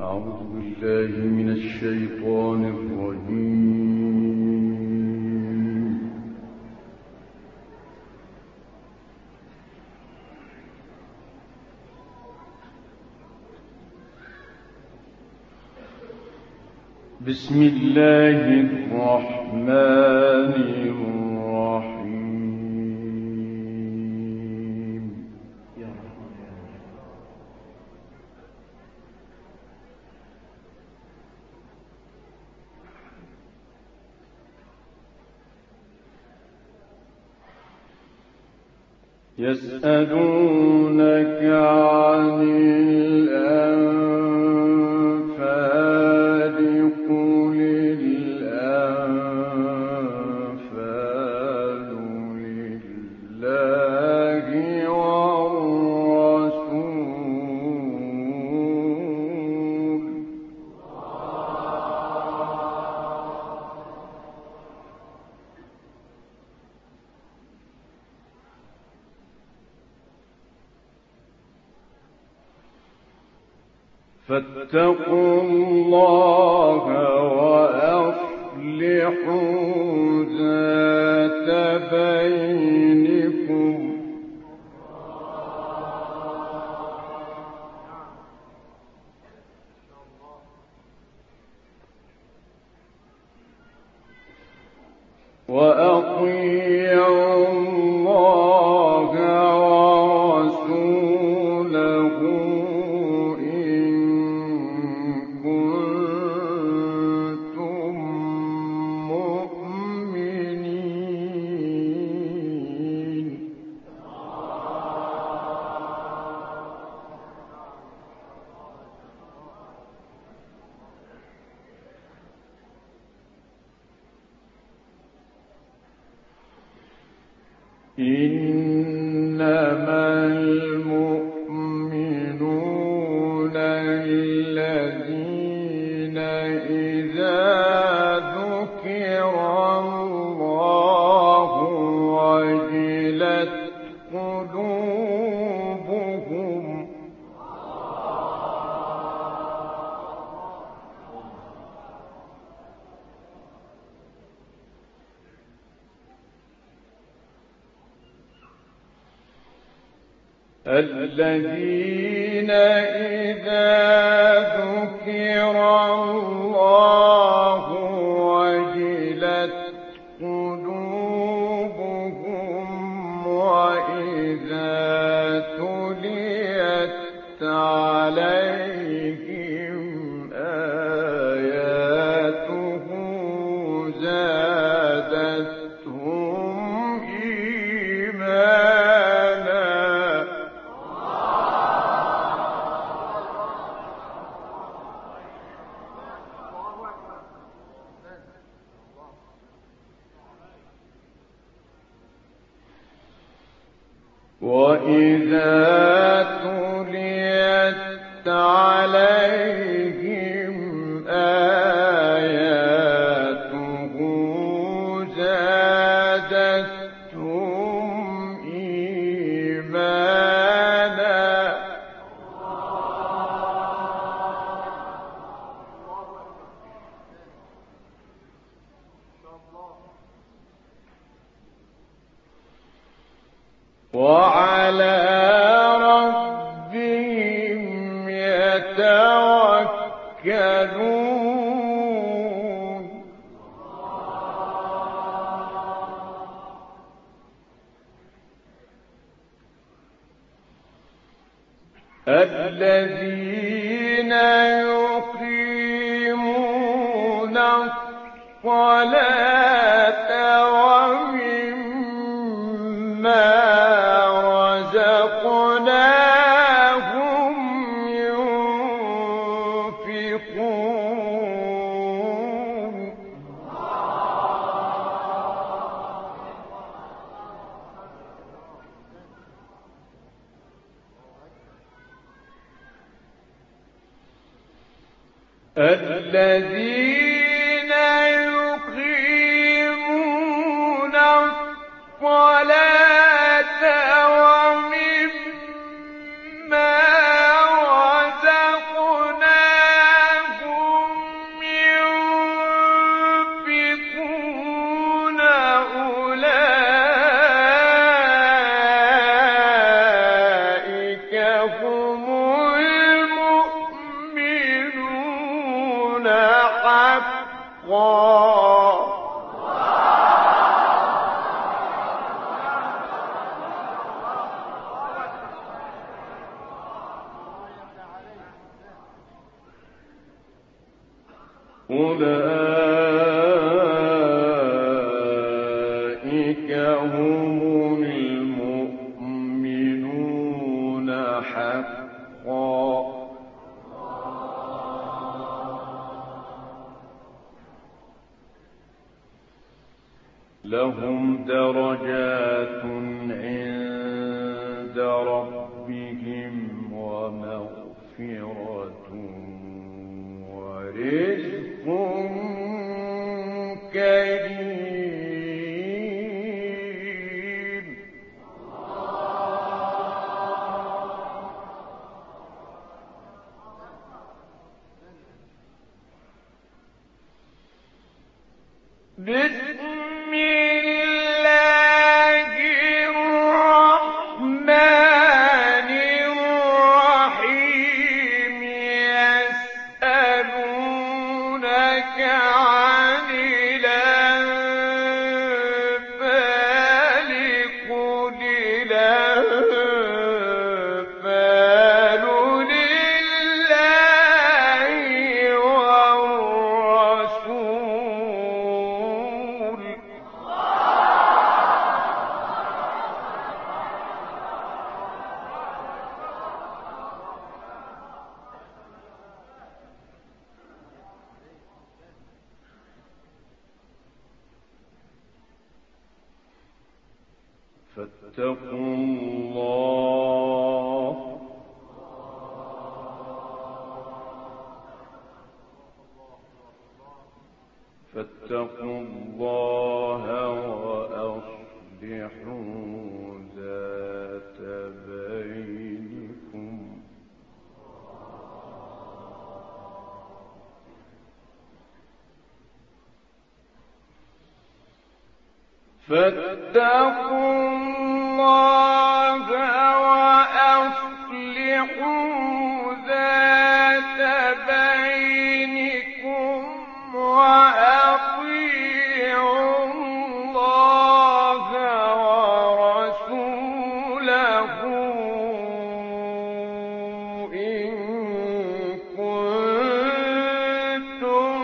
أعوذ بالله من الشيطان الرجيم. بسم الله الرحمن الرحيم. يسألونك عن الأنفال قل الأنفال لله والرسول فاتقوا الله وأصلحوا ذات بينكم وأطيعوا الله ورسوله إن كنتم مؤمنين. إنما المؤمنون الذين إذا ذكر الله وجلت قلوبهم الذين إذا ذكر الله وجلت قلوبهم وإذا تليت عليهم آياته زادتهم إيمانا. وإذا تليت عليهم آياته زادتهم إيمانا. وعلى ربهم يتوكلون. الذين يقيمون الصلاة ومما رزقناهم ينفقون. الذين يقيمون الصلاة ومما رزقناهم حقا. أولئك هم المؤمنون حقا. لهم درجات عند ربهم ومغفرة ورزق كريم. بسم الله الرحمن الرحيم. يسألونك عن الأنفال قل الأنفال لله والرسول. فاتقوا الله وأصلحوا ذات بينكم. فاتقوا الله وأصلحوا ذات بينكم وأطيعوا الله ورسوله إن كنتم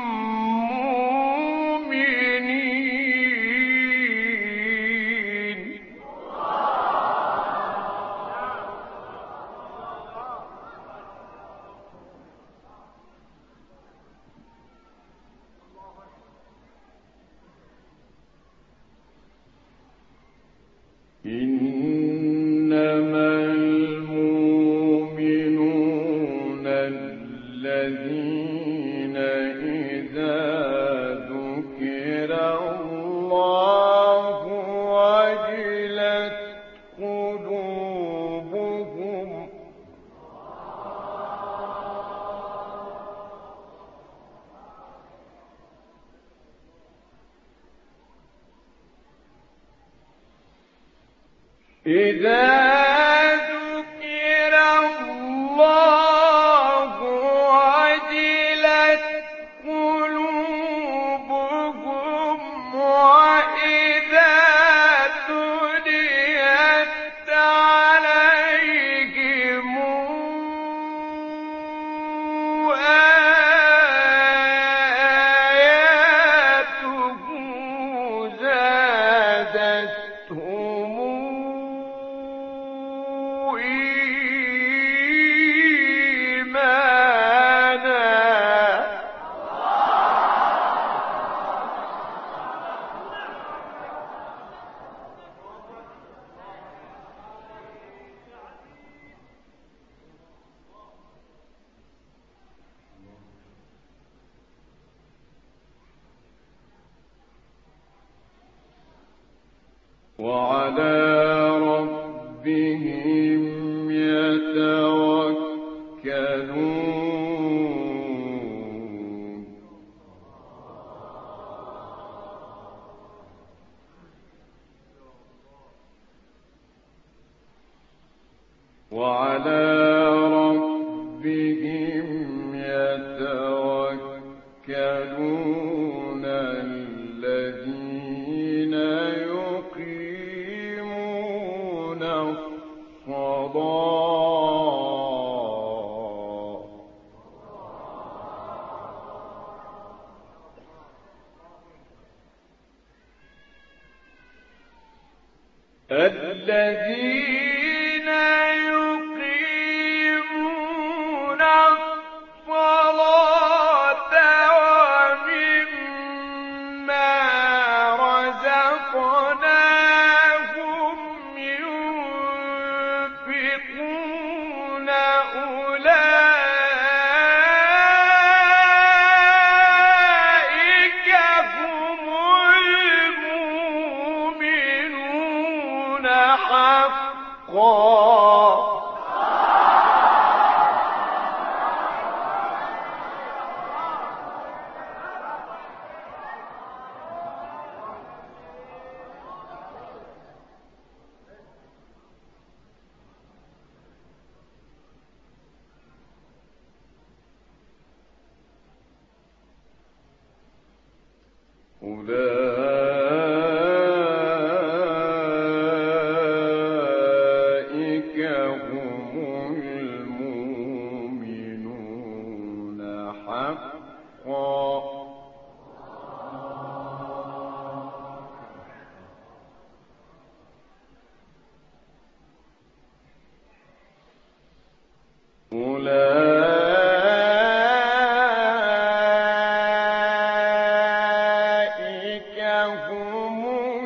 مؤمنين. إنما المؤمنون الذين إذا ذكر الله وجلت قلوبهم إذا ذكر الله وجلت قلوبهم وإذا تليت عليهم آياته زادتهم إيمانا. وعلى ربهم يتوكلون. وعلى ربهم يتوكلون. الذين يقيمون الصلاة ومما رزقناهم ينفقون أولئك هم المؤمنون حقا. أولئك هم المؤمنون حقا. أولئك هم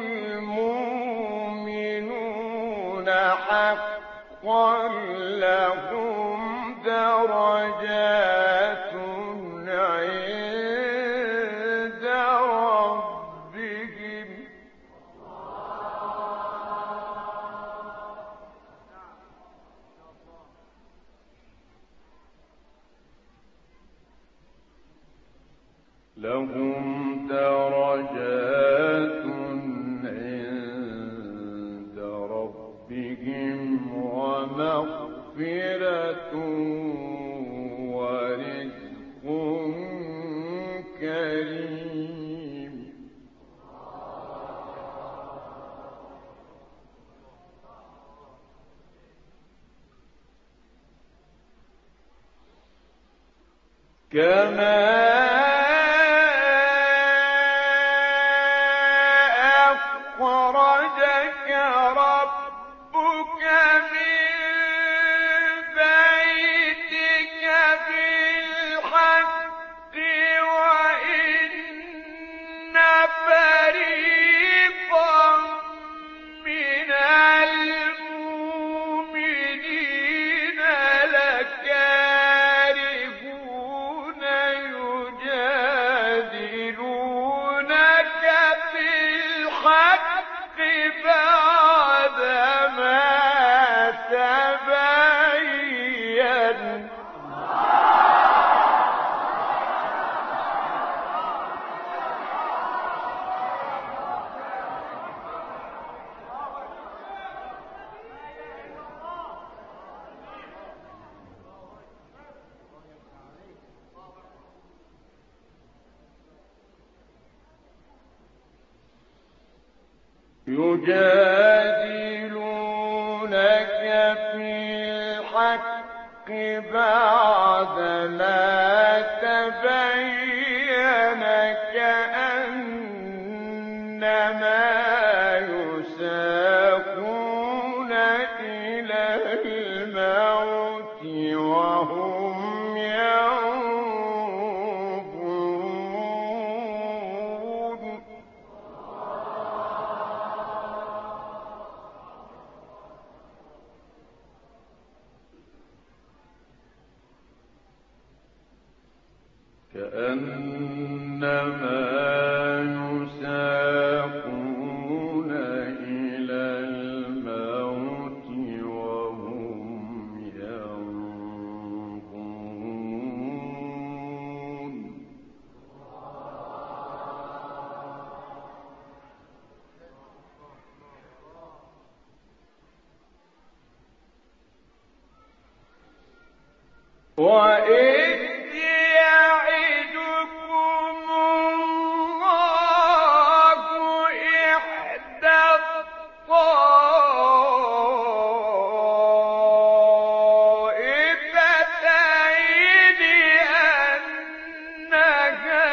المؤمنون حقا لهم درجات عند ربهم. لهم درجات عند ربهم ومغفرة ورزق كريم. كما أخرجك ربك من بيتك بالحق وإن فريقا من المؤمنين لكارهون يجادلونك في الحق بعدما تبين. يجادلونك في الحق بعدما تبين كأنما يساقون إلى الموت وهم ينظرون. كأنما يساقون إلى الموت وهم ينظرون. وإذ يعدكم الله إحدى الطائفتين أنها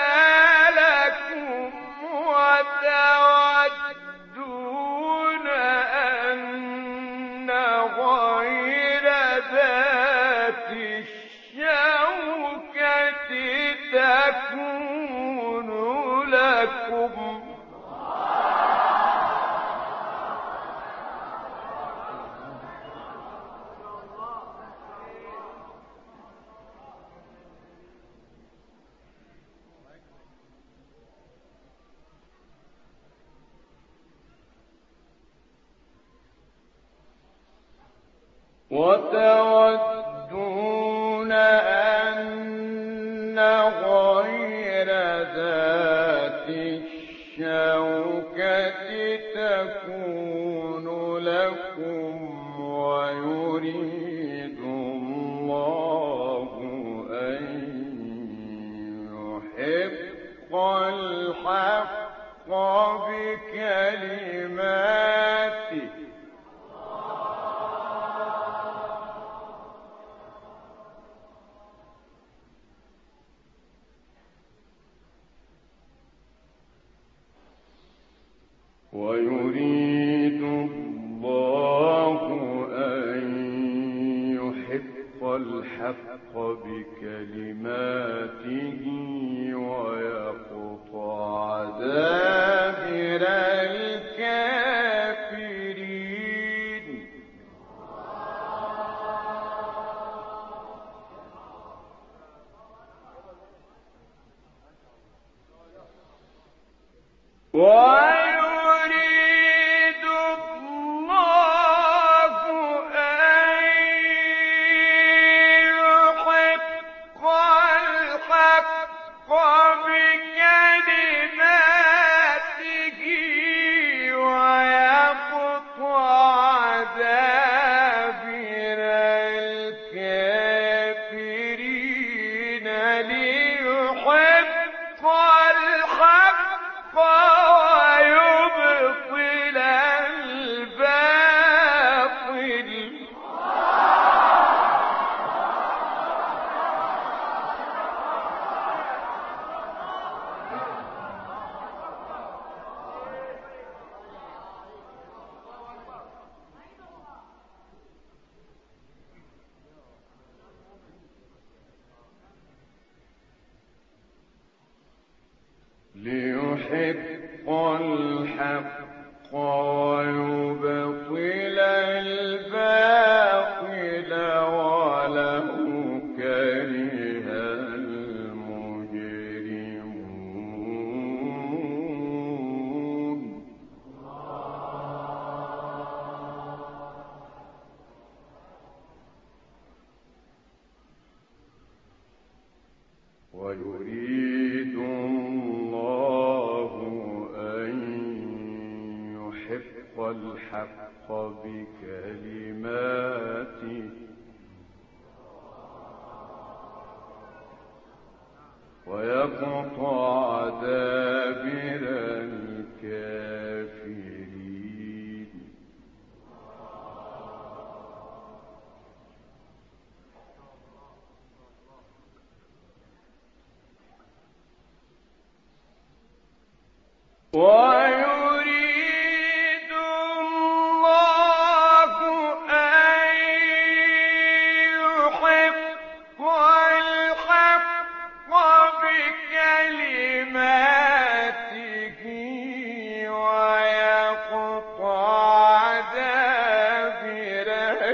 لكم وتودون أن وتودون أن غير ذات الشوكة تكون لكم ويريد الله أن يحق الحق بكلماته ويريد الله أن يحق الحق بكلماته ويقطع دابر الكافرين ويريد الله أن يحق الحق بكلماته ويقطع دابر الكافرين ليحق الحق ويبطل الباطل ليحق الحق ويبطل الباطل ولو كره المجرمون ويريد الله أن يحق الحق بكلماته ويقطع دابر الكافرين ويريد الله أن يحق الحق بكلماته ويقطع دابر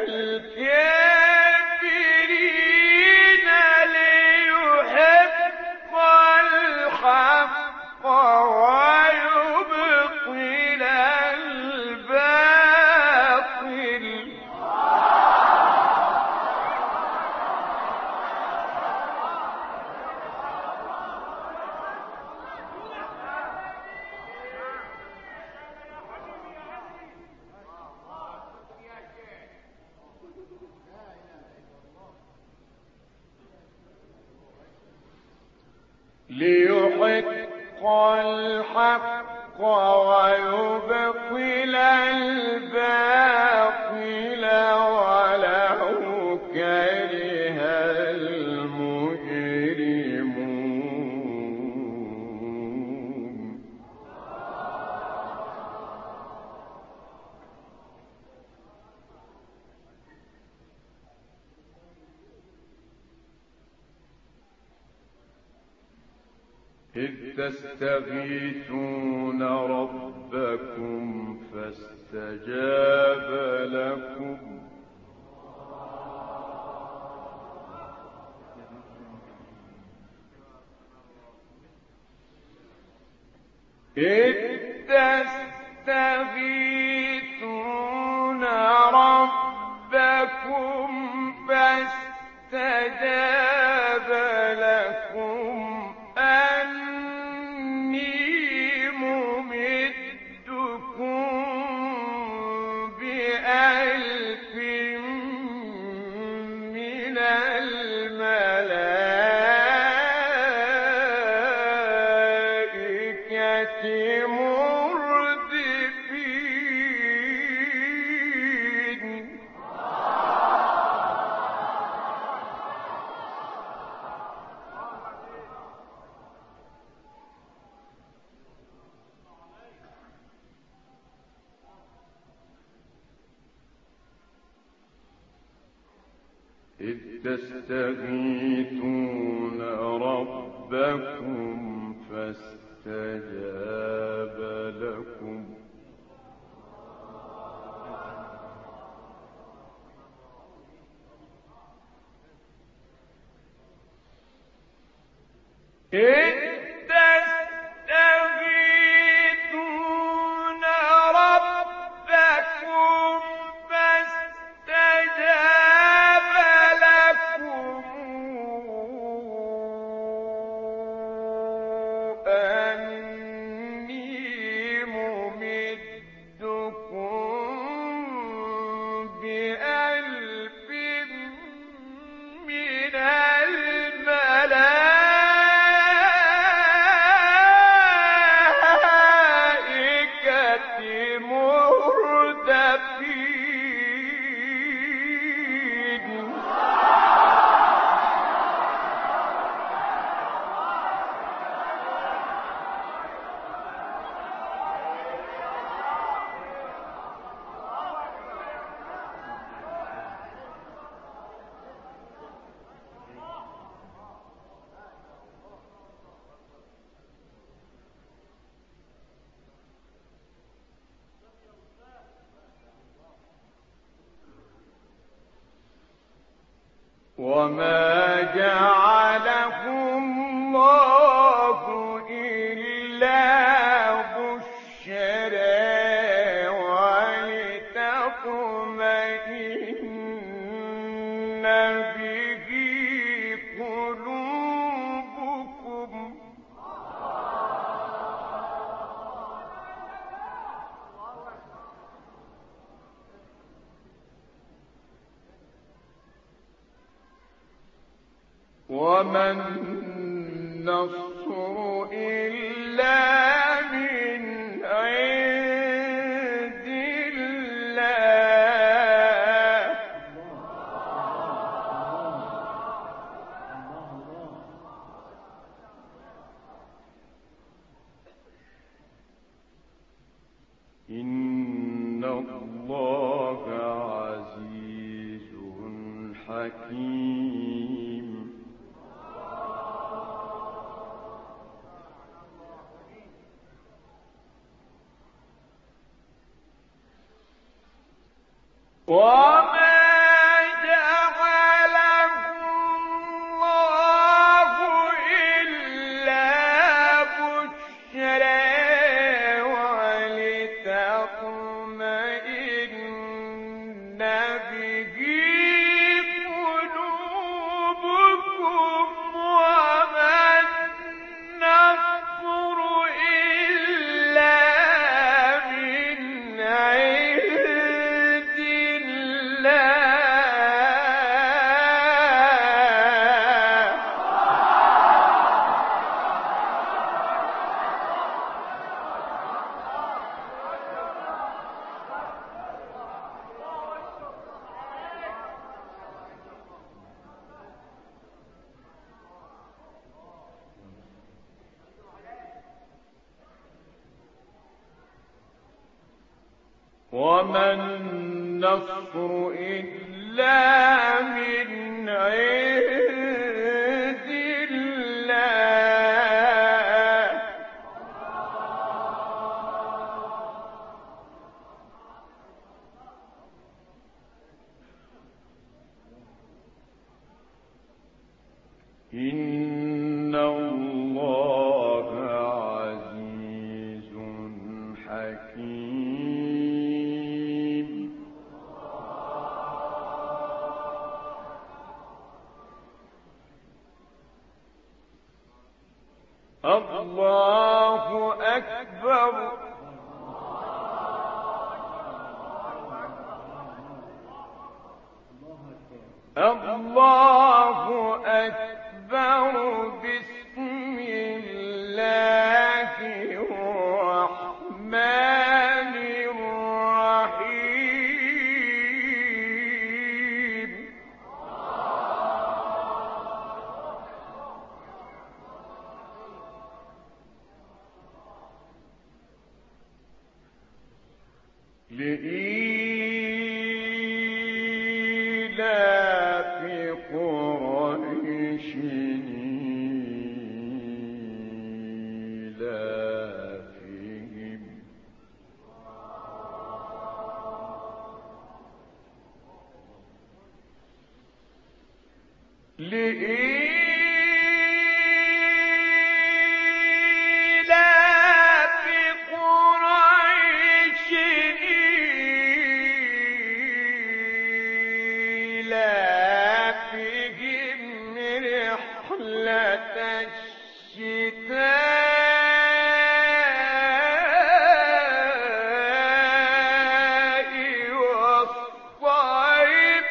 الكافرين ليحق الحق ويبطل الباطل ليحق الحق ويبطل الباطل ولو كره المجرمون إذ تستغيثون ربكم فاستجاب لكم إذ تستغيثون ربكم فاستجاب لكم أني ممدكم بألف من الملائكة مردفين. إذ تستغيثون ربكم فاستجاب لكم إذ تستغيثون ربكم فاستجاب لكم أني ممدكم بألف من الملائكة مردفين. وما جعله الله إلا بشرى ولتطمئن به قلوبكم وما النصر إلا من عند الله. إن الله عزيز حكيم. وما جعله الله إلا بشرى ولتطمئن به قلوبكم وما النصر إلا من عند الله. وما النصر إلا من عند الله. إن الله عزيز حكيم. الله أكبر. الله أكبر. بسم الله الرحمن الرحيم. لإيلاف قريش إيلافهم إيلافهم رحلة الشتاء والصيف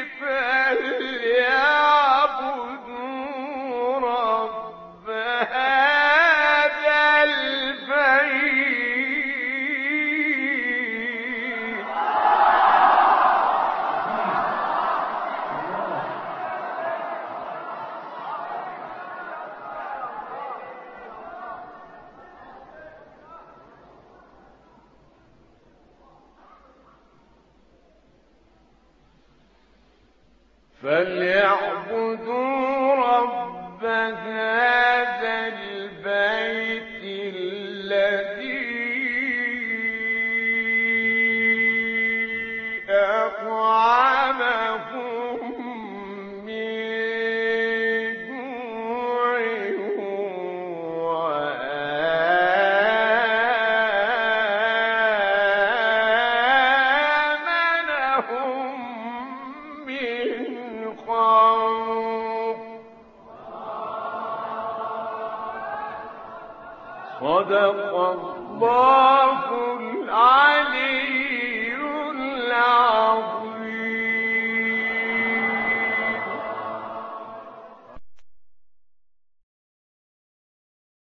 فليعبدوا رب هذا البيت. فليعبدوا رب هذا البيت الذي أطعمهم من جوع وآمنهم من خوف. صدق الله العلي العظيم.